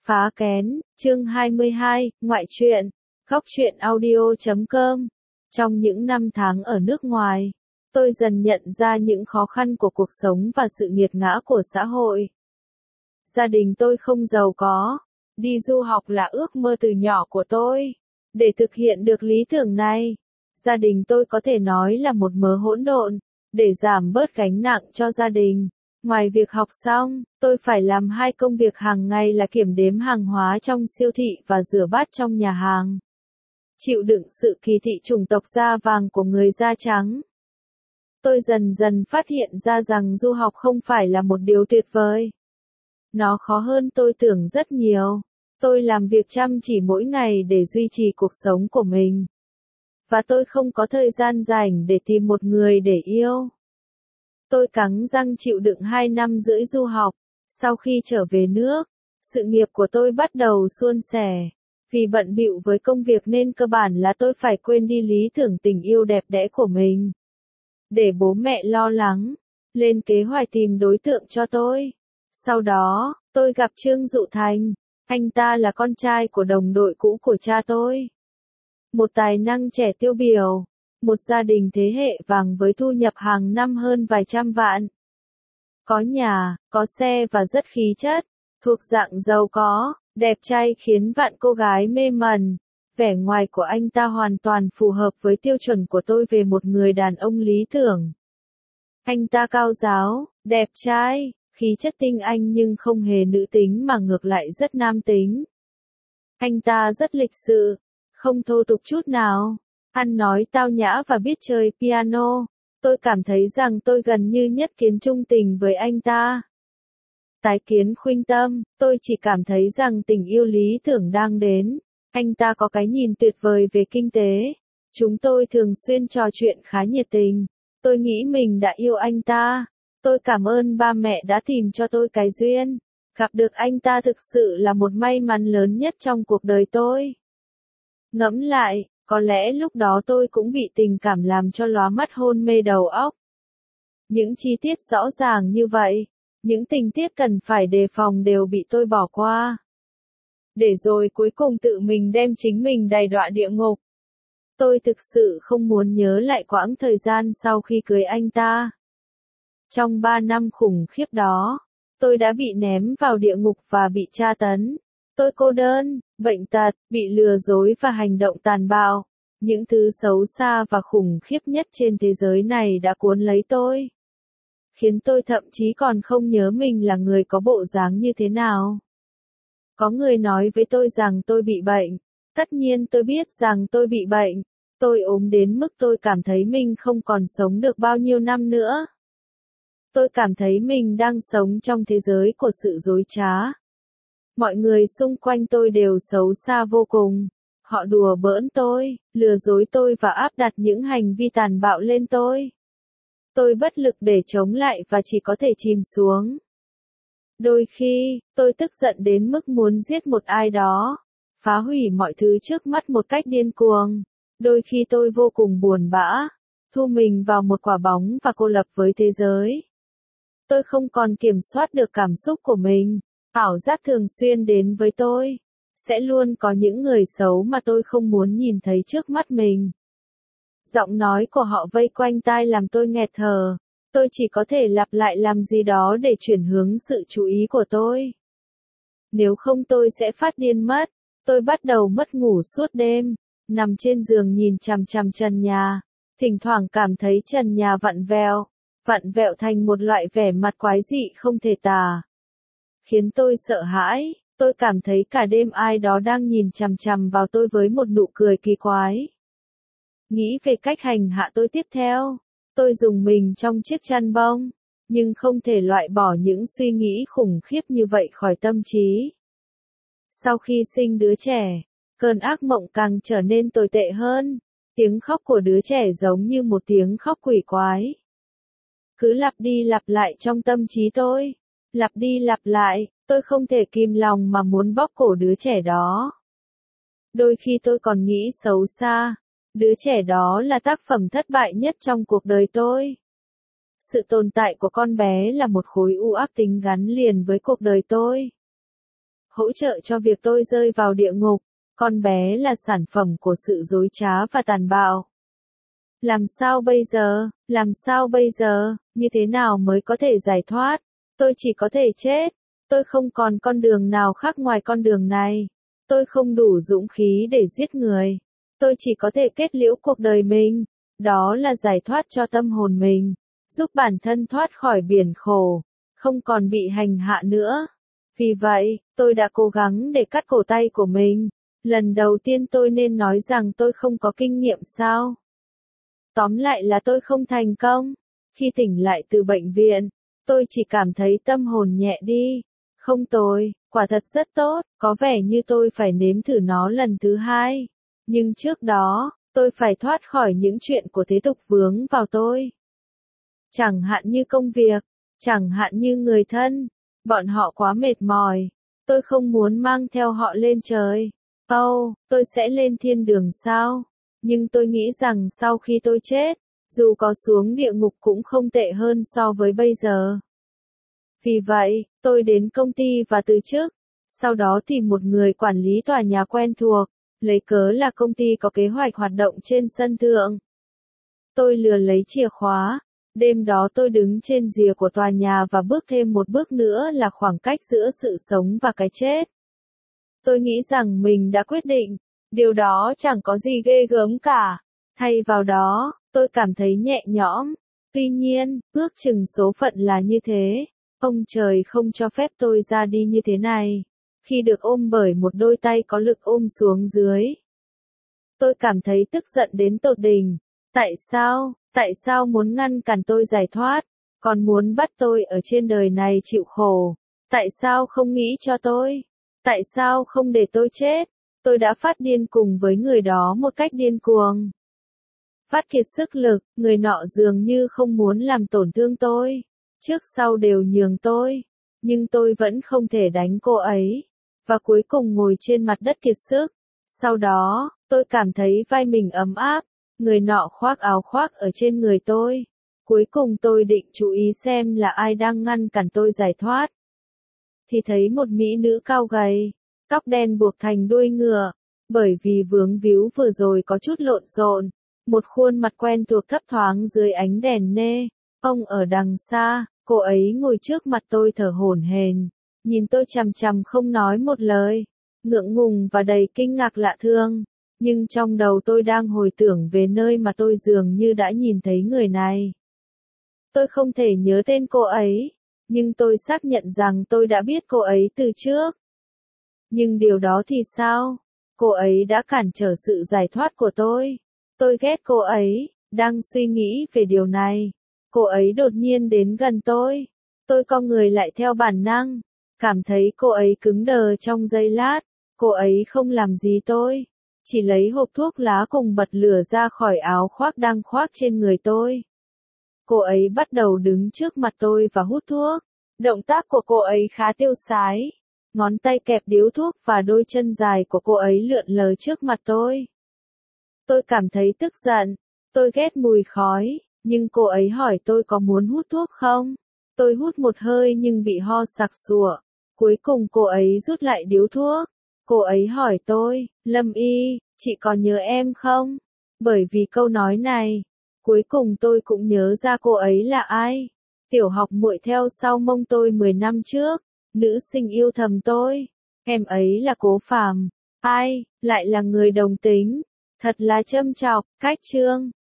Phá kén, chương 22, ngoại truyện, góc truyện audio.com. Trong những năm tháng ở nước ngoài, tôi dần nhận ra những khó khăn của cuộc sống và sự nghiệt ngã của xã hội. Gia đình tôi không giàu có, đi du học là ước mơ từ nhỏ của tôi. Để thực hiện được lý tưởng này, gia đình tôi có thể nói là một mớ hỗn độn. Để giảm bớt gánh nặng cho gia đình, ngoài việc học xong, tôi phải làm hai công việc hàng ngày là kiểm đếm hàng hóa trong siêu thị và rửa bát trong nhà hàng. Chịu đựng sự kỳ thị chủng tộc da vàng của người da trắng. Tôi dần dần phát hiện ra rằng du học không phải là một điều tuyệt vời. Nó khó hơn tôi tưởng rất nhiều. Tôi làm việc chăm chỉ mỗi ngày để duy trì cuộc sống của mình. Và tôi không có thời gian rảnh để tìm một người để yêu. Tôi cắn răng chịu đựng 2 năm rưỡi du học. Sau khi trở về nước, sự nghiệp của tôi bắt đầu suôn sẻ. Vì bận bịu với công việc nên cơ bản là tôi phải quên đi lý tưởng tình yêu đẹp đẽ của mình. Để bố mẹ lo lắng, lên kế hoạch tìm đối tượng cho tôi. Sau đó, tôi gặp Trương Dụ Thành. Anh ta là con trai của đồng đội cũ của cha tôi. Một tài năng trẻ tiêu biểu, một gia đình thế hệ vàng với thu nhập hàng năm hơn vài trăm vạn. Có nhà, có xe và rất khí chất, thuộc dạng giàu có, đẹp trai khiến vạn cô gái mê mẩn. Vẻ ngoài của anh ta hoàn toàn phù hợp với tiêu chuẩn của tôi về một người đàn ông lý tưởng. Anh ta cao ráo, đẹp trai, khí chất tinh anh nhưng không hề nữ tính mà ngược lại rất nam tính. Anh ta rất lịch sự, không thô tục chút nào, ăn nói tao nhã và biết chơi piano. Tôi cảm thấy rằng tôi gần như nhất kiến trung tình với anh ta. Tái kiến khuynh tâm, tôi chỉ cảm thấy rằng tình yêu lý tưởng đang đến. Anh ta có cái nhìn tuyệt vời về kinh tế. Chúng tôi thường xuyên trò chuyện khá nhiệt tình. Tôi nghĩ mình đã yêu anh ta. Tôi cảm ơn ba mẹ đã tìm cho tôi cái duyên. Gặp được anh ta thực sự là một may mắn lớn nhất trong cuộc đời tôi. Ngẫm lại, có lẽ lúc đó tôi cũng bị tình cảm làm cho lóa mắt hôn mê đầu óc. Những chi tiết rõ ràng như vậy, những tình tiết cần phải đề phòng đều bị tôi bỏ qua. Để rồi cuối cùng tự mình đem chính mình đày đọa địa ngục. Tôi thực sự không muốn nhớ lại quãng thời gian sau khi cưới anh ta. Trong 3 năm khủng khiếp đó, tôi đã bị ném vào địa ngục và bị tra tấn. Tôi cô đơn, bệnh tật, bị lừa dối và hành động tàn bạo. Những thứ xấu xa và khủng khiếp nhất trên thế giới này đã cuốn lấy tôi. Khiến tôi thậm chí còn không nhớ mình là người có bộ dáng như thế nào. Có người nói với tôi rằng tôi bị bệnh. Tất nhiên tôi biết rằng tôi bị bệnh. Tôi ốm đến mức tôi cảm thấy mình không còn sống được bao nhiêu năm nữa. Tôi cảm thấy mình đang sống trong thế giới của sự dối trá. Mọi người xung quanh tôi đều xấu xa vô cùng. Họ đùa bỡn tôi, lừa dối tôi và áp đặt những hành vi tàn bạo lên tôi. Tôi bất lực để chống lại và chỉ có thể chìm xuống. Đôi khi, tôi tức giận đến mức muốn giết một ai đó, phá hủy mọi thứ trước mắt một cách điên cuồng. Đôi khi tôi vô cùng buồn bã, thu mình vào một quả bóng và cô lập với thế giới. Tôi không còn kiểm soát được cảm xúc của mình. Ảo giác thường xuyên đến với tôi. Sẽ luôn có những người xấu mà tôi không muốn nhìn thấy trước mắt mình. Giọng nói của họ vây quanh tai làm tôi nghẹt thở. Tôi chỉ có thể lặp lại làm gì đó để chuyển hướng sự chú ý của tôi. Nếu không tôi sẽ phát điên mất. Tôi bắt đầu mất ngủ suốt đêm, nằm trên giường nhìn chằm chằm trần nhà. Thỉnh thoảng cảm thấy trần nhà vặn vẹo thành một loại vẻ mặt quái dị không thể tả. Khiến tôi sợ hãi, tôi cảm thấy cả đêm ai đó đang nhìn chằm chằm vào tôi với một nụ cười kỳ quái. Nghĩ về cách hành hạ tôi tiếp theo, tôi dùng mình trong chiếc chăn bông, nhưng không thể loại bỏ những suy nghĩ khủng khiếp như vậy khỏi tâm trí. Sau khi sinh đứa trẻ, cơn ác mộng càng trở nên tồi tệ hơn, tiếng khóc của đứa trẻ giống như một tiếng khóc quỷ quái. Cứ lặp đi lặp lại trong tâm trí tôi, lặp đi lặp lại, tôi không thể kìm lòng mà muốn bóp cổ đứa trẻ đó. Đôi khi tôi còn nghĩ xấu xa, đứa trẻ đó là tác phẩm thất bại nhất trong cuộc đời tôi. Sự tồn tại của con bé là một khối u ác tính gắn liền với cuộc đời tôi. hỗ trợ cho việc tôi rơi vào địa ngục. Con bé là sản phẩm của sự dối trá và tàn bạo. Làm sao bây giờ? Làm sao bây giờ? Như thế nào mới có thể giải thoát? Tôi chỉ có thể chết. Tôi không còn con đường nào khác ngoài con đường này. Tôi không đủ dũng khí để giết người. Tôi chỉ có thể kết liễu cuộc đời mình. Đó là giải thoát cho tâm hồn mình. Giúp bản thân thoát khỏi biển khổ. Không còn bị hành hạ nữa. Vì vậy, tôi đã cố gắng để cắt cổ tay của mình. Lần đầu tiên tôi nên nói rằng tôi không có kinh nghiệm sao? Tóm lại là tôi không thành công. Khi tỉnh lại từ bệnh viện, tôi chỉ cảm thấy tâm hồn nhẹ đi. Không tồi, quả thật rất tốt, có vẻ như tôi phải nếm thử nó lần thứ hai. Nhưng trước đó, tôi phải thoát khỏi những chuyện của thế tục vướng vào tôi. Chẳng hạn như công việc, chẳng hạn như người thân, bọn họ quá mệt mỏi. Tôi không muốn mang theo họ lên trời. Tôi sẽ lên thiên đường sao? Nhưng tôi nghĩ rằng sau khi tôi chết, dù có xuống địa ngục cũng không tệ hơn so với bây giờ. Vì vậy, tôi đến công ty và từ chức. Sau đó tìm một người quản lý tòa nhà quen thuộc, lấy cớ là công ty có kế hoạch hoạt động trên sân thượng. Tôi lừa lấy chìa khóa. Đêm đó tôi đứng trên rìa của tòa nhà và bước thêm một bước nữa là khoảng cách giữa sự sống và cái chết. Tôi nghĩ rằng mình đã quyết định. Điều đó chẳng có gì ghê gớm cả. Thay vào đó, tôi cảm thấy nhẹ nhõm. Tuy nhiên, ước chừng số phận là như thế. Ông trời không cho phép tôi ra đi như thế này. Khi được ôm bởi một đôi tay có lực ôm xuống dưới. Tôi cảm thấy tức giận đến tột đỉnh. Tại sao? Tại sao muốn ngăn cản tôi giải thoát? Còn muốn bắt tôi ở trên đời này chịu khổ? Tại sao không nghĩ cho tôi? Tại sao không để tôi chết? Tôi đã phát điên cùng với người đó một cách điên cuồng. Phát kiệt sức lực, người nọ dường như không muốn làm tổn thương tôi. Trước sau đều nhường tôi. Nhưng tôi vẫn không thể đánh cô ấy. Và cuối cùng ngồi trên mặt đất kiệt sức. Sau đó, tôi cảm thấy vai mình ấm áp. Người nọ khoác áo khoác ở trên người tôi. Cuối cùng tôi định chú ý xem là ai đang ngăn cản tôi giải thoát. Thì thấy một mỹ nữ cao gầy, tóc đen buộc thành đuôi ngựa, bởi vì vướng víu vừa rồi có chút lộn xộn. Một khuôn mặt quen thuộc thấp thoáng dưới ánh đèn nê. Ông ở đằng xa, cô ấy ngồi trước mặt tôi thở hổn hển, nhìn tôi chằm chằm không nói một lời, ngượng ngùng và đầy kinh ngạc lạ thường. Nhưng trong đầu tôi đang hồi tưởng về nơi mà tôi dường như đã nhìn thấy người này. Tôi không thể nhớ tên cô ấy, nhưng tôi xác nhận rằng tôi đã biết cô ấy từ trước. Nhưng điều đó thì sao? Cô ấy đã cản trở sự giải thoát của tôi. Tôi ghét cô ấy, đang suy nghĩ về điều này. Cô ấy đột nhiên đến gần tôi. Tôi cong người lại theo bản năng, cảm thấy cô ấy cứng đờ trong giây lát. Cô ấy không làm gì tôi, chỉ lấy hộp thuốc lá cùng bật lửa ra khỏi áo khoác đang khoác trên người tôi. Cô ấy bắt đầu đứng trước mặt tôi và hút thuốc. Động tác của cô ấy khá tiêu sái. Ngón tay kẹp điếu thuốc và đôi chân dài của cô ấy lượn lờ trước mặt tôi. Tôi cảm thấy tức giận. Tôi ghét mùi khói, nhưng cô ấy hỏi tôi có muốn hút thuốc không? Tôi hút một hơi nhưng bị ho sặc sụa. Cuối cùng cô ấy rút lại điếu thuốc. Cô ấy hỏi tôi, Lâm Y, chị có nhớ em không? Bởi vì câu nói này, cuối cùng tôi cũng nhớ ra cô ấy là ai. Tiểu học muội theo sau mông tôi 10 năm trước, nữ sinh yêu thầm tôi. Em ấy là Cố Phàm. Ai, lại là người đồng tính. Thật là châm chọc, cách chương.